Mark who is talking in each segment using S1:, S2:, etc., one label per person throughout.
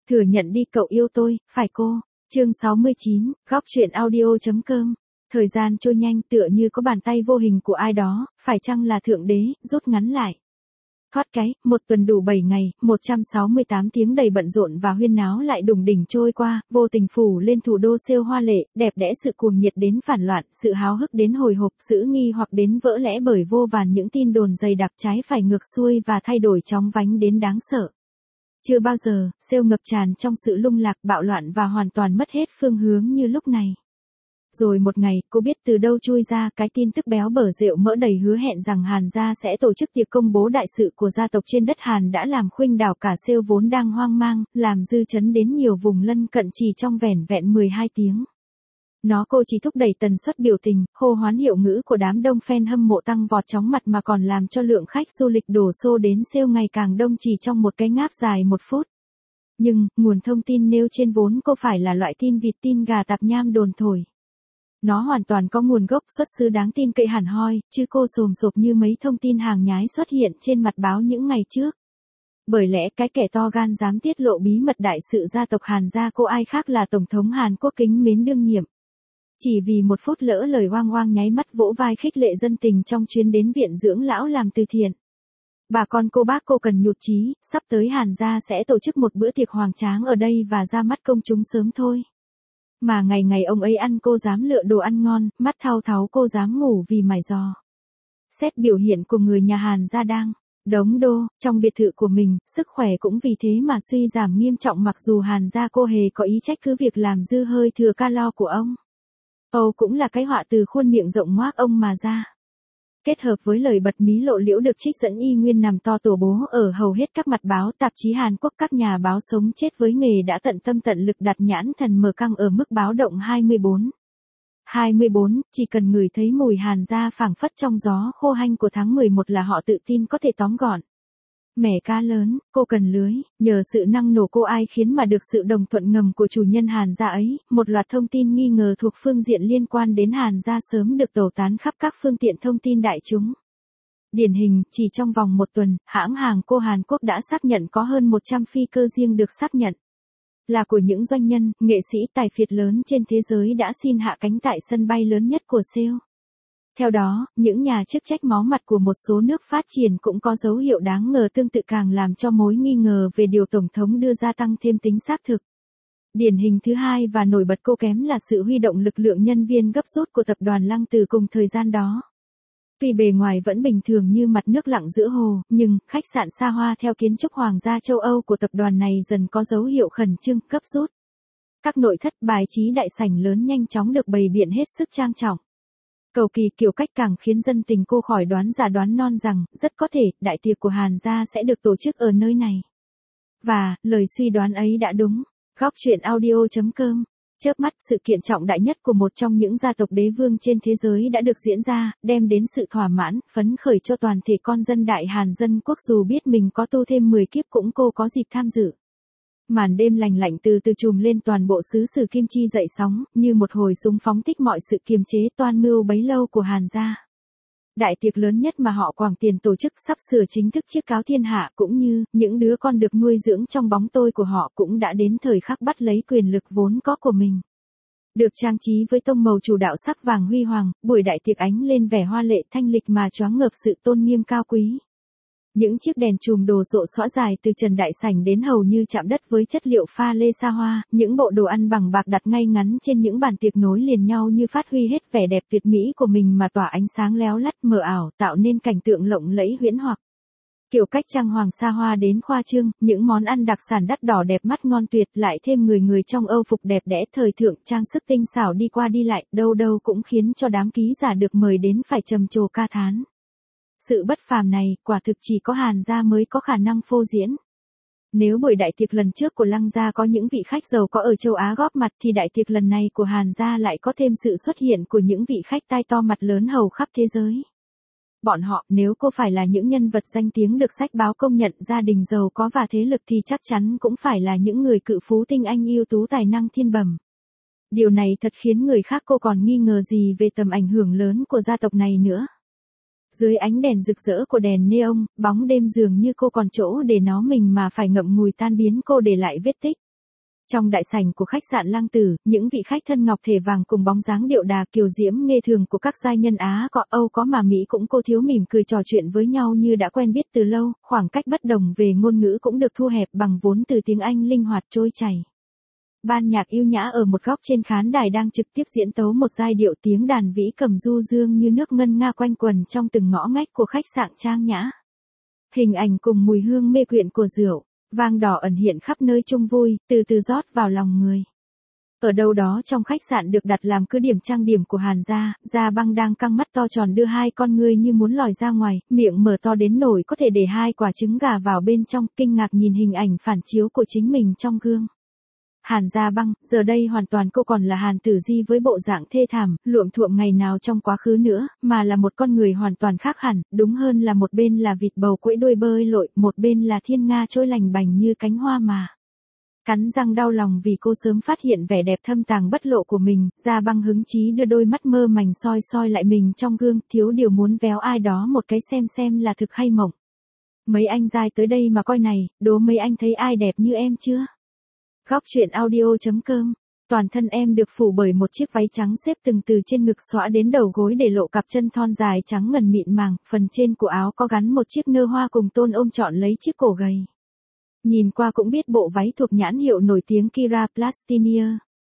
S1: Thừa nhận đi cậu yêu tôi, phải cô. Chương 69, góc truyện audio.com. Thời gian trôi nhanh tựa như có bàn tay vô hình của ai đó, phải chăng là thượng đế, rút ngắn lại. Thoát cái, một tuần đủ 7 ngày, 168 tiếng đầy bận rộn và huyên náo lại đùng đỉnh trôi qua, vô tình phủ lên thủ đô Seoul hoa lệ, đẹp đẽ sự cuồng nhiệt đến phản loạn, sự háo hức đến hồi hộp, sự nghi hoặc đến vỡ lẽ bởi vô vàn những tin đồn dày đặc trái phải ngược xuôi và thay đổi chóng vánh đến đáng sợ. Chưa bao giờ, Seoul ngập tràn trong sự lung lạc, bạo loạn và hoàn toàn mất hết phương hướng như lúc này. Rồi một ngày, cô biết từ đâu chui ra cái tin tức béo bở rượu mỡ đầy hứa hẹn rằng Hàn gia sẽ tổ chức tiệc công bố đại sự của gia tộc trên đất Hàn đã làm khuynh đảo cả Seoul vốn đang hoang mang, làm dư chấn đến nhiều vùng lân cận chỉ trong vẻn vẹn 12 tiếng. Cô chỉ thúc đẩy tần suất biểu tình, hô hoán hiệu ngữ của đám đông fan hâm mộ tăng vọt chóng mặt mà còn làm cho lượng khách du lịch đổ xô đến Seoul ngày càng đông chỉ trong một cái ngáp dài 1 phút. Nhưng, nguồn thông tin nêu trên vốn cô phải là loại tin vịt tin gà tạp nham đồn thổi. Nó hoàn toàn có nguồn gốc xuất xứ đáng tin cậy hẳn hoi, chứ cô xồm xộp như mấy thông tin hàng nhái xuất hiện trên mặt báo những ngày trước. Bởi lẽ cái kẻ to gan dám tiết lộ bí mật đại sự gia tộc Hàn gia cô ai khác là Tổng thống Hàn Quốc kính mến đương nhiệm. Chỉ vì 1 phút lỡ lời oang oang nháy mắt vỗ vai khích lệ dân tình trong chuyến đến viện dưỡng lão làm từ thiện. Bà con cô bác cô cần nhụt chí, sắp tới Hàn gia sẽ tổ chức một bữa tiệc hoành tráng ở đây và ra mắt công chúng sớm thôi. Mà ngày ngày ông ấy ăn cô dám lựa đồ ăn ngon, mắt thao tháo cô dám ngủ vì mải giò. Xét biểu hiện của người nhà Hàn gia đang đống đô, trong biệt thự của mình, sức khỏe cũng vì thế mà suy giảm nghiêm trọng mặc dù Hàn gia cô hề có ý trách cứ việc làm dư hơi thừa calo của ông. Âu cũng là cái họa từ khuôn miệng rộng ngoác ông mà ra. Kết hợp với lời bật mí lộ liễu được trích dẫn y nguyên nằm to tổ bố ở hầu hết các mặt báo tạp chí Hàn Quốc, các nhà báo sống chết với nghề đã tận tâm tận lực đặt nhãn thần mở căng ở mức báo động 24. 24, chỉ cần ngửi thấy mùi Hàn gia phảng phất trong gió khô hanh của tháng 11 là họ tự tin có thể tóm gọn. Mẻ cá lớn, cô cần lưới, nhờ sự năng nổ cô ai khiến mà được sự đồng thuận ngầm của chủ nhân Hàn gia ấy, một loạt thông tin nghi ngờ thuộc phương diện liên quan đến Hàn gia sớm được tẩu tán khắp các phương tiện thông tin đại chúng. Điển hình, chỉ trong vòng 1 tuần, hãng hàng cô Hàn Quốc đã xác nhận có hơn 100 phi cơ riêng được xác nhận là của những doanh nhân, nghệ sĩ tài phiệt lớn trên thế giới đã xin hạ cánh tại sân bay lớn nhất của Seoul. Theo đó, những nhà chức trách máu mặt của một số nước phát triển cũng có dấu hiệu đáng ngờ tương tự càng làm cho mối nghi ngờ về điều Tổng thống đưa ra tăng thêm tính xác thực. Điển hình thứ hai và nổi bật cô kém là sự huy động lực lượng nhân viên gấp rút của tập đoàn Lăng từ cùng thời gian đó. Tuy bề ngoài vẫn bình thường như mặt nước lặng giữa hồ, nhưng khách sạn xa hoa theo kiến trúc hoàng gia châu Âu của tập đoàn này dần có dấu hiệu khẩn trương, gấp rút. Các nội thất bài trí đại sảnh lớn nhanh chóng được bày biện hết sức trang trọng. Cầu kỳ kiểu cách càng khiến dân tình cô khỏi đoán giả đoán non rằng, rất có thể, đại tiệc của Hàn gia sẽ được tổ chức ở nơi này. Và, lời suy đoán ấy đã đúng. Góc truyện audio.com. Chớp mắt, sự kiện trọng đại nhất của một trong những gia tộc đế vương trên thế giới đã được diễn ra, đem đến sự thỏa mãn, phấn khởi cho toàn thể con dân Đại Hàn dân quốc dù biết mình có tu thêm 10 kiếp cũng cô có dịp tham dự. Màn đêm lành lạnh từ từ trùm lên toàn bộ xứ sử Kim Chi dậy sóng, như một hồi súng phóng thích mọi sự kiềm chế toan mưu bấy lâu của Hàn gia. Đại tiệc lớn nhất mà họ quảng tiền tổ chức sắp sửa chính thức chiết cáo thiên hạ cũng như những đứa con được nuôi dưỡng trong bóng tôi của họ cũng đã đến thời khắc bắt lấy quyền lực vốn có của mình. Được trang trí với tông màu chủ đạo sắc vàng huy hoàng, buổi đại tiệc ánh lên vẻ hoa lệ thanh lịch mà choáng ngợp sự tôn nghiêm cao quý. Những chiếc đèn chùm đồ rộ xõa dài từ trần đại sảnh đến hầu như chạm đất với chất liệu pha lê xa hoa, những bộ đồ ăn bằng bạc đặt ngay ngắn trên những bàn tiệc nối liền nhau như phát huy hết vẻ đẹp tuyệt mỹ của mình mà tỏa ánh sáng léo lắt mờ ảo tạo nên cảnh tượng lộng lẫy huyễn hoặc. Kiểu cách trang hoàng xa hoa đến khoa trương, những món ăn đặc sản đắt đỏ đẹp mắt ngon tuyệt lại thêm người trong Âu phục đẹp đẽ thời thượng trang sức tinh xảo đi qua đi lại, đâu đâu cũng khiến cho đám ký giả được mời đến phải trầm trồ ca thán. Sự bất phàm này, quả thực chỉ có Hàn gia mới có khả năng phô diễn. Nếu buổi đại tiệc lần trước của Lăng gia có những vị khách giàu có ở châu Á góp mặt thì đại tiệc lần này của Hàn gia lại có thêm sự xuất hiện của những vị khách tai to mặt lớn hầu khắp thế giới. Bọn họ, nếu cô phải là những nhân vật danh tiếng được sách báo công nhận gia đình giàu có và thế lực thì chắc chắn cũng phải là những người cự phú tinh anh ưu tú tài năng thiên bẩm. Điều này thật khiến người khác cô còn nghi ngờ gì về tầm ảnh hưởng lớn của gia tộc này nữa. Dưới ánh đèn rực rỡ của đèn neon, bóng đêm dường như cô còn chỗ để nó mình mà phải ngậm ngùi tan biến cô để lại vết tích. Trong đại sảnh của khách sạn Lăng Tử, những vị khách thân ngọc thể vàng cùng bóng dáng điệu đà kiều diễm nghê thường của các giai nhân Á có Âu có mà Mỹ cũng cô thiếu mỉm cười trò chuyện với nhau như đã quen biết từ lâu, khoảng cách bất đồng về ngôn ngữ cũng được thu hẹp bằng vốn từ tiếng Anh linh hoạt trôi chảy. Ban nhạc yêu nhã ở một góc trên khán đài đang trực tiếp diễn tấu một giai điệu tiếng đàn vĩ cầm du dương như nước ngân nga quanh quần trong từng ngõ ngách của khách sạn trang nhã. Hình ảnh cùng mùi hương mê quyện của rượu, vang đỏ ẩn hiện khắp nơi chung vui, từ từ rót vào lòng người. Ở đâu đó trong khách sạn được đặt làm cứ điểm trang điểm của Hàn Gia Băng đang căng mắt to tròn đưa hai con ngươi như muốn lòi ra ngoài, miệng mở to đến nỗi có thể để hai quả trứng gà vào bên trong, kinh ngạc nhìn hình ảnh phản chiếu của chính mình trong gương. Hàn Gia Băng, giờ đây hoàn toàn cô còn là Hàn Tử Di với bộ dạng thê thảm, luộm thuộm ngày nào trong quá khứ nữa, mà là một con người hoàn toàn khác hẳn, đúng hơn là một bên là vịt bầu quẫy đuôi bơi lội, một bên là thiên nga trôi lành bành như cánh hoa mà. Cắn răng đau lòng vì cô sớm phát hiện vẻ đẹp thâm tàng bất lộ của mình, Gia Băng hứng chí đưa đôi mắt mơ mành soi soi lại mình trong gương, thiếu điều muốn véo ai đó một cái xem là thực hay mộng. Mấy anh giai tới đây mà coi này, đố mấy anh thấy ai đẹp như em chưa? Góc truyện audio.com. Toàn thân em được phủ bởi một chiếc váy trắng xếp từng từ trên ngực xõa đến đầu gối để lộ cặp chân thon dài trắng ngần mịn màng, phần trên của áo có gắn một chiếc nơ hoa cùng tôn ôm trọn lấy chiếc cổ gầy. Nhìn qua cũng biết bộ váy thuộc nhãn hiệu nổi tiếng Kira Plastinia.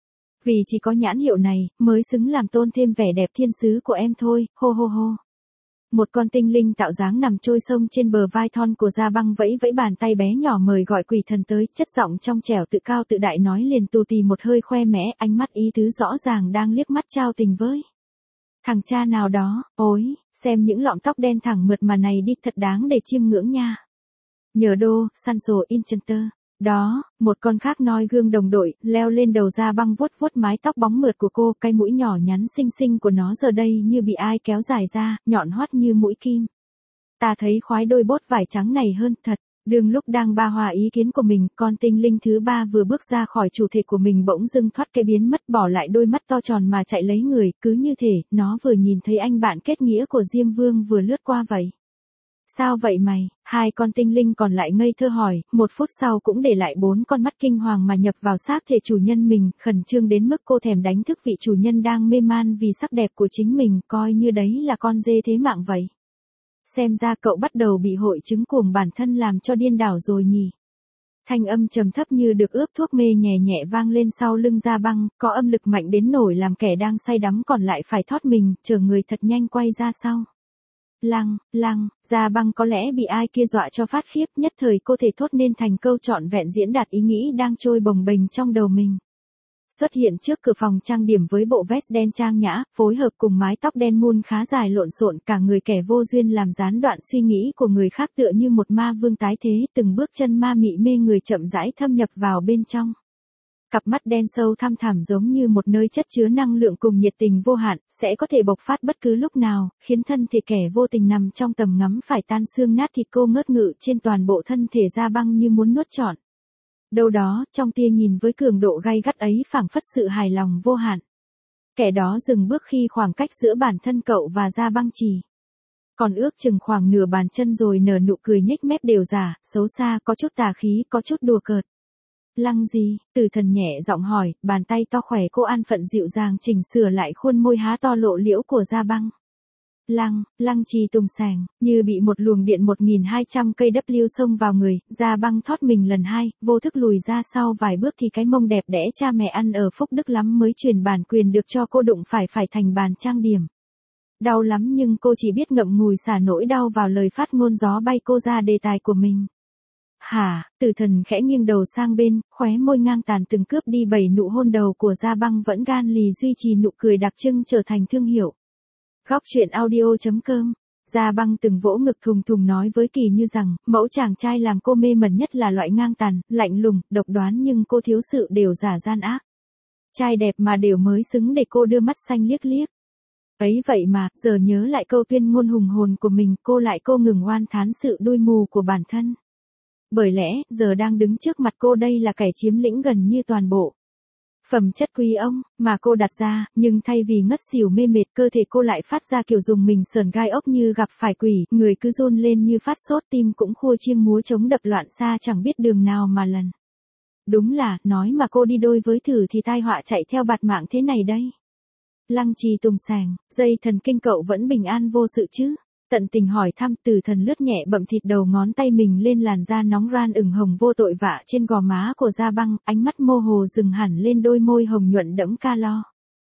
S1: Vì chỉ có nhãn hiệu này, mới xứng làm tôn thêm vẻ đẹp thiên sứ của em thôi, hô hô hô. Một con tinh linh tạo dáng nằm trôi sông trên bờ vai thon của Gia Băng vẫy vẫy bàn tay bé nhỏ mời gọi quỷ thần tới, chất giọng trong trẻo tự cao tự đại nói liền tù tì một hơi khoe mẽ, ánh mắt ý tứ rõ ràng đang liếc mắt trao tình với thằng cha nào đó. Ôi, xem những lọn tóc đen thẳng mượt mà này đi, thật đáng để chiêm ngưỡng nha. Nhờ đô, Sancho Incenter. Đó, một con khác noi gương đồng đội, leo lên đầu Gia Băng vuốt vuốt mái tóc bóng mượt của cô, cái mũi nhỏ nhắn xinh xinh của nó giờ đây như bị ai kéo dài ra, nhọn hoắt như mũi kim. Ta thấy khoái đôi bốt vải trắng này hơn thật. Đương lúc đang ba hòa ý kiến của mình, con tinh linh thứ ba vừa bước ra khỏi chủ thể của mình bỗng dưng thoát cái biến mất, bỏ lại đôi mắt to tròn mà chạy lấy người, cứ như thể nó vừa nhìn thấy anh bạn kết nghĩa của Diêm Vương vừa lướt qua vậy. Sao vậy mày? Hai con tinh linh còn lại ngây thơ hỏi, một phút sau cũng để lại bốn con mắt kinh hoàng mà nhập vào xác thể chủ nhân mình, khẩn trương đến mức cô thèm đánh thức vị chủ nhân đang mê man vì sắc đẹp của chính mình, coi như đấy là con dê thế mạng vậy. Xem ra cậu bắt đầu bị hội chứng cuồng bản thân làm cho điên đảo rồi nhỉ. Thanh âm trầm thấp như được ướp thuốc mê nhẹ nhẹ vang lên sau lưng Gia Băng, có âm lực mạnh đến nổi làm kẻ đang say đắm còn lại phải thoát mình, chờ người thật nhanh quay ra sau. Lăng, Gia Băng có lẽ bị ai kia dọa cho phát khiếp, nhất thời cô thể thốt nên thành câu trọn vẹn diễn đạt ý nghĩ đang trôi bồng bềnh trong đầu mình. Xuất hiện trước cửa phòng trang điểm với bộ vest đen trang nhã, phối hợp cùng mái tóc đen muôn khá dài lộn xộn, cả người kẻ vô duyên làm gián đoạn suy nghĩ của người khác tựa như một ma vương tái thế, từng bước chân ma mị mê người chậm rãi thâm nhập vào bên trong. Cặp mắt đen sâu thăm thẳm giống như một nơi chất chứa năng lượng cùng nhiệt tình vô hạn, sẽ có thể bộc phát bất cứ lúc nào, khiến thân thể kẻ vô tình nằm trong tầm ngắm phải tan xương nát thịt. Cô ngớt ngự trên toàn bộ thân thể Gia Băng như muốn nuốt trọn. Đâu đó, trong tia nhìn với cường độ gay gắt ấy phảng phất sự hài lòng vô hạn. Kẻ đó dừng bước khi khoảng cách giữa bản thân cậu và Gia Băng chỉ còn ước chừng khoảng nửa bàn chân rồi nở nụ cười nhếch mép đều giả, xấu xa, có chút tà khí, có chút đùa cợt. Lăng gì? Tử Thần nhẹ giọng hỏi, bàn tay to khỏe cô an phận dịu dàng chỉnh sửa lại khuôn môi há to lộ liễu của Gia Băng. Lăng Trì tùng sàng, như bị một luồng điện 1200 cây W xông vào người, Gia Băng thoát mình lần hai, vô thức lùi ra sau vài bước thì cái mông đẹp đẽ cha mẹ ăn ở phúc đức lắm mới truyền bản quyền được cho cô đụng phải thành bàn trang điểm. Đau lắm nhưng cô chỉ biết ngậm ngùi xả nỗi đau vào lời phát ngôn gió bay cô ra đề tài của mình. Hả? Tử Thần khẽ nghiêng đầu sang bên, khóe môi ngang tàn từng cướp đi 7 nụ hôn đầu của Gia Băng vẫn gan lì duy trì nụ cười đặc trưng trở thành thương hiệu. Góc truyện audio.com. Gia Băng từng vỗ ngực thùng thùng nói với Kỳ Như rằng, mẫu chàng trai làm cô mê mẩn nhất là loại ngang tàn, lạnh lùng, độc đoán nhưng cô thiếu sự đều giả gian ác. Trai đẹp mà đều mới xứng để cô đưa mắt xanh liếc liếc. Ấy vậy mà, giờ nhớ lại câu tuyên ngôn hùng hồn của mình, cô ngừng oan thán sự đuôi mù của bản thân. Bởi lẽ, giờ đang đứng trước mặt cô đây là kẻ chiếm lĩnh gần như toàn bộ phẩm chất quý ông mà cô đặt ra, nhưng thay vì ngất xỉu mê mệt, cơ thể cô lại phát ra kiểu dùng mình sờn gai ốc như gặp phải quỷ, người cứ run lên như phát sốt, tim cũng khua chiêng múa trống đập loạn xa chẳng biết đường nào mà lần. Đúng là, nói mà cô đi đôi với thử thì tai họa chạy theo bạt mạng thế này đây. Lăng Trì tùng sàng, dây thần kinh cậu vẫn bình an vô sự chứ? Tận tình hỏi thăm. Từ thần lướt nhẹ bậm thịt đầu ngón tay mình lên làn da nóng ran ửng hồng vô tội vạ trên gò má của Da Băng, ánh mắt mơ hồ dừng hẳn lên đôi môi hồng nhuận đẫm calo.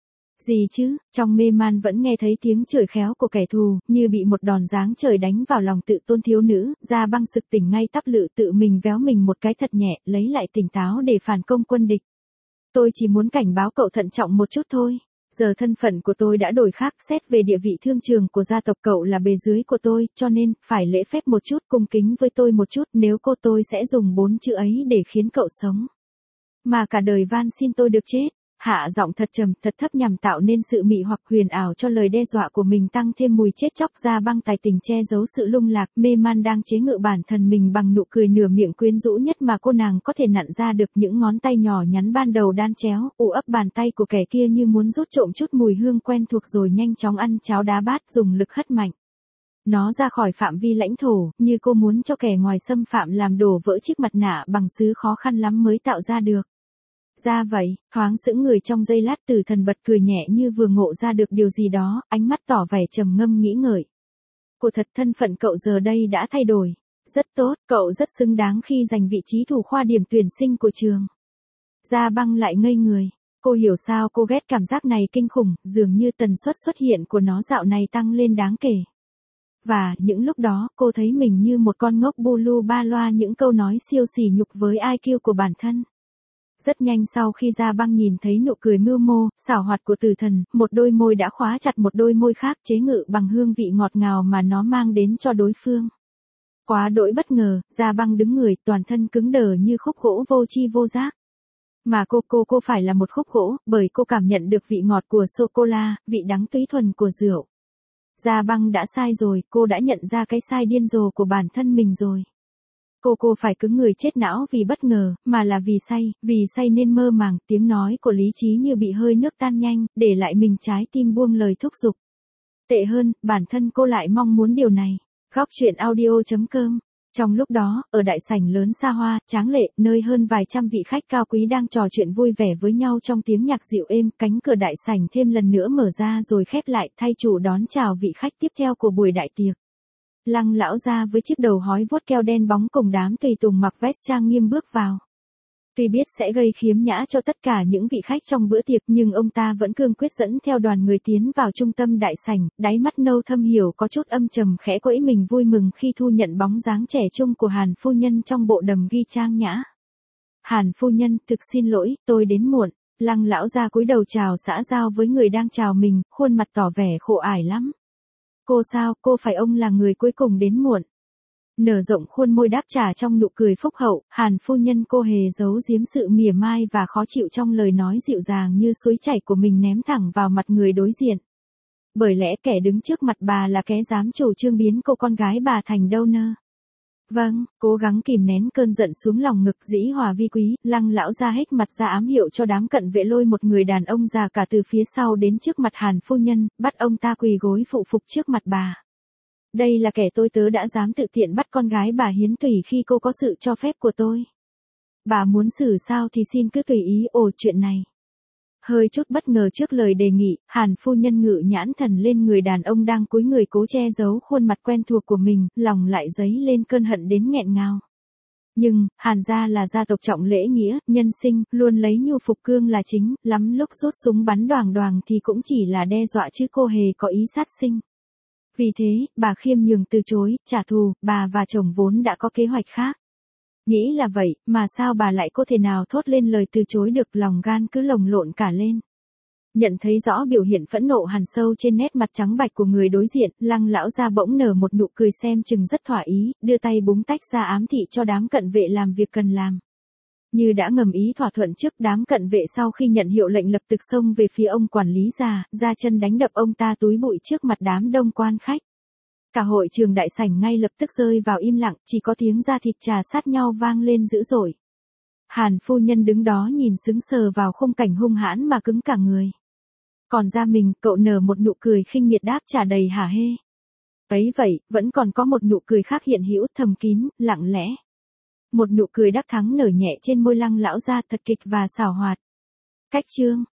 S1: Gì chứ? Trong mê man vẫn nghe thấy tiếng chửi khéo của kẻ thù, như bị một đòn giáng trời đánh vào lòng tự tôn thiếu nữ. Da Băng sực tỉnh ngay tắp lự, tự mình véo mình một cái thật nhẹ, lấy lại tỉnh táo để phản công quân địch. Tôi chỉ muốn cảnh báo cậu thận trọng một chút thôi. Giờ thân phận của tôi đã đổi khác, xét về địa vị thương trường của gia tộc cậu là bề dưới của tôi, cho nên, phải lễ phép một chút, cung kính với tôi một chút, nếu cô tôi sẽ dùng 4 chữ ấy để khiến cậu sống. Mà cả đời van xin tôi được chết. Hạ giọng thật trầm, thật thấp nhằm tạo nên sự mị hoặc huyền ảo cho lời đe dọa của mình, tăng thêm mùi chết chóc. Da Băng tài tình che giấu sự lung lạc, mê man đang chế ngự bản thân mình bằng nụ cười nửa miệng quyến rũ nhất mà cô nàng có thể nặn ra được. Những ngón tay nhỏ nhắn ban đầu đan chéo, ù ấp bàn tay của kẻ kia như muốn rút trộm chút mùi hương quen thuộc rồi nhanh chóng ăn cháo đá bát, dùng lực hất mạnh nó ra khỏi phạm vi lãnh thổ, như cô muốn cho kẻ ngoài xâm phạm làm đổ vỡ chiếc mặt nạ bằng sứ khó khăn lắm mới tạo ra được. Ra vậy, thoáng sững người trong giây lát. Từ thần bật cười nhẹ như vừa ngộ ra được điều gì đó, ánh mắt tỏ vẻ trầm ngâm nghĩ ngợi. Cô thật, thân phận cậu giờ đây đã thay đổi. Rất tốt, cậu rất xứng đáng khi giành vị trí thủ khoa điểm tuyển sinh của trường. Da Băng lại ngây người. Cô hiểu sao cô ghét cảm giác này kinh khủng, dường như tần suất xuất hiện của nó dạo này tăng lên đáng kể. Và, những lúc đó, cô thấy mình như một con ngốc bu lu ba loa những câu nói siêu sỉ nhục với IQ của bản thân. Rất nhanh sau khi Da Băng nhìn thấy nụ cười mưu mô, xảo hoạt của Từ thần, một đôi môi đã khóa chặt một đôi môi khác, chế ngự bằng hương vị ngọt ngào mà nó mang đến cho đối phương. Quá đỗi bất ngờ, Da Băng đứng người, toàn thân cứng đờ như khúc gỗ vô tri vô giác. Mà cô phải là một khúc gỗ, bởi cô cảm nhận được vị ngọt của sô-cô-la, vị đắng túy thuần của rượu. Da Băng đã sai rồi, cô đã nhận ra cái sai điên rồ của bản thân mình rồi. Cô phải cứng người chết não vì bất ngờ, mà là vì say nên mơ màng. Tiếng nói của lý trí như bị hơi nước tan nhanh, để lại mình trái tim buông lời thúc giục. Tệ hơn, bản thân cô lại mong muốn điều này. Góc truyện audio.com. Trong lúc đó, ở đại sảnh lớn xa hoa, tráng lệ, nơi hơn vài trăm vị khách cao quý đang trò chuyện vui vẻ với nhau trong tiếng nhạc dịu êm, cánh cửa đại sảnh thêm lần nữa mở ra rồi khép lại, thay chủ đón chào vị khách tiếp theo của buổi đại tiệc. Lăng lão gia với chiếc đầu hói vuốt keo đen bóng cùng đám tùy tùng mặc vest trang nghiêm bước vào. Tuy biết sẽ gây khiếm nhã cho tất cả những vị khách trong bữa tiệc, nhưng ông ta vẫn cương quyết dẫn theo đoàn người tiến vào trung tâm đại sảnh, đáy mắt nâu thâm hiểu có chút âm trầm, khẽ quẫy mình vui mừng khi thu nhận bóng dáng trẻ trung của Hàn phu nhân trong bộ đầm ghi trang nhã. Hàn phu nhân, thực xin lỗi, tôi đến muộn. Lăng lão gia cúi đầu chào xã giao với người đang chào mình, khuôn mặt tỏ vẻ khổ ải lắm. Cô sao, cô phải ông là người cuối cùng đến muộn. Nở rộng khuôn môi đáp trả trong nụ cười phúc hậu, Hàn phu nhân cô hề giấu giếm sự mỉa mai và khó chịu trong lời nói dịu dàng như suối chảy của mình ném thẳng vào mặt người đối diện. Bởi lẽ kẻ đứng trước mặt bà là kẻ dám chủ trương biến cô con gái bà thành donor. Vâng, cố gắng kìm nén cơn giận xuống lòng ngực dĩ hòa vi quý, Lăng lão ra hết mặt ra ám hiệu cho đám cận vệ lôi một người đàn ông già cả từ phía sau đến trước mặt Hàn phu nhân, bắt ông ta quỳ gối phụ phục trước mặt bà. Đây là kẻ tôi tớ đã dám tự tiện bắt con gái bà hiến tủy khi cô có sự cho phép của tôi. Bà muốn xử sao thì xin cứ tùy ý. Chuyện này. Hơi chút bất ngờ trước lời đề nghị, Hàn phu nhân ngự nhãn thần lên người đàn ông đang cúi người cố che giấu khuôn mặt quen thuộc của mình, lòng lại dấy lên cơn hận đến nghẹn ngào. Nhưng, Hàn gia là gia tộc trọng lễ nghĩa, nhân sinh, luôn lấy nhu phục cương là chính, lắm lúc rút súng bắn đoàng đoàng thì cũng chỉ là đe dọa chứ cô hề có ý sát sinh. Vì thế, bà khiêm nhường từ chối, trả thù, bà và chồng vốn đã có kế hoạch khác. Nghĩ là vậy, mà sao bà lại có thể nào thốt lên lời từ chối được, lòng gan cứ lồng lộn cả lên. Nhận thấy rõ biểu hiện phẫn nộ hằn sâu trên nét mặt trắng bạch của người đối diện, Lăng lão gia bỗng nở một nụ cười xem chừng rất thỏa ý, đưa tay búng tách ra ám thị cho đám cận vệ làm việc cần làm. Như đã ngầm ý thỏa thuận trước, đám cận vệ sau khi nhận hiệu lệnh lập tức xông về phía ông quản lý già, ra chân đánh đập ông ta túi bụi trước mặt đám đông quan khách. Cả hội trường đại sảnh ngay lập tức rơi vào im lặng, chỉ có tiếng da thịt trà sát nhau vang lên dữ dội. Hàn phu nhân đứng đó nhìn sững sờ vào khung cảnh hung hãn mà cứng cả người. Còn ra mình, cậu nở một nụ cười khinh miệt đáp trả đầy hả hê. Ấy vậy, vẫn còn có một nụ cười khác hiện hữu, thầm kín, lặng lẽ. Một nụ cười đắc thắng nở nhẹ trên môi Lăng lão gia thật kịch và xảo hoạt. Cách chương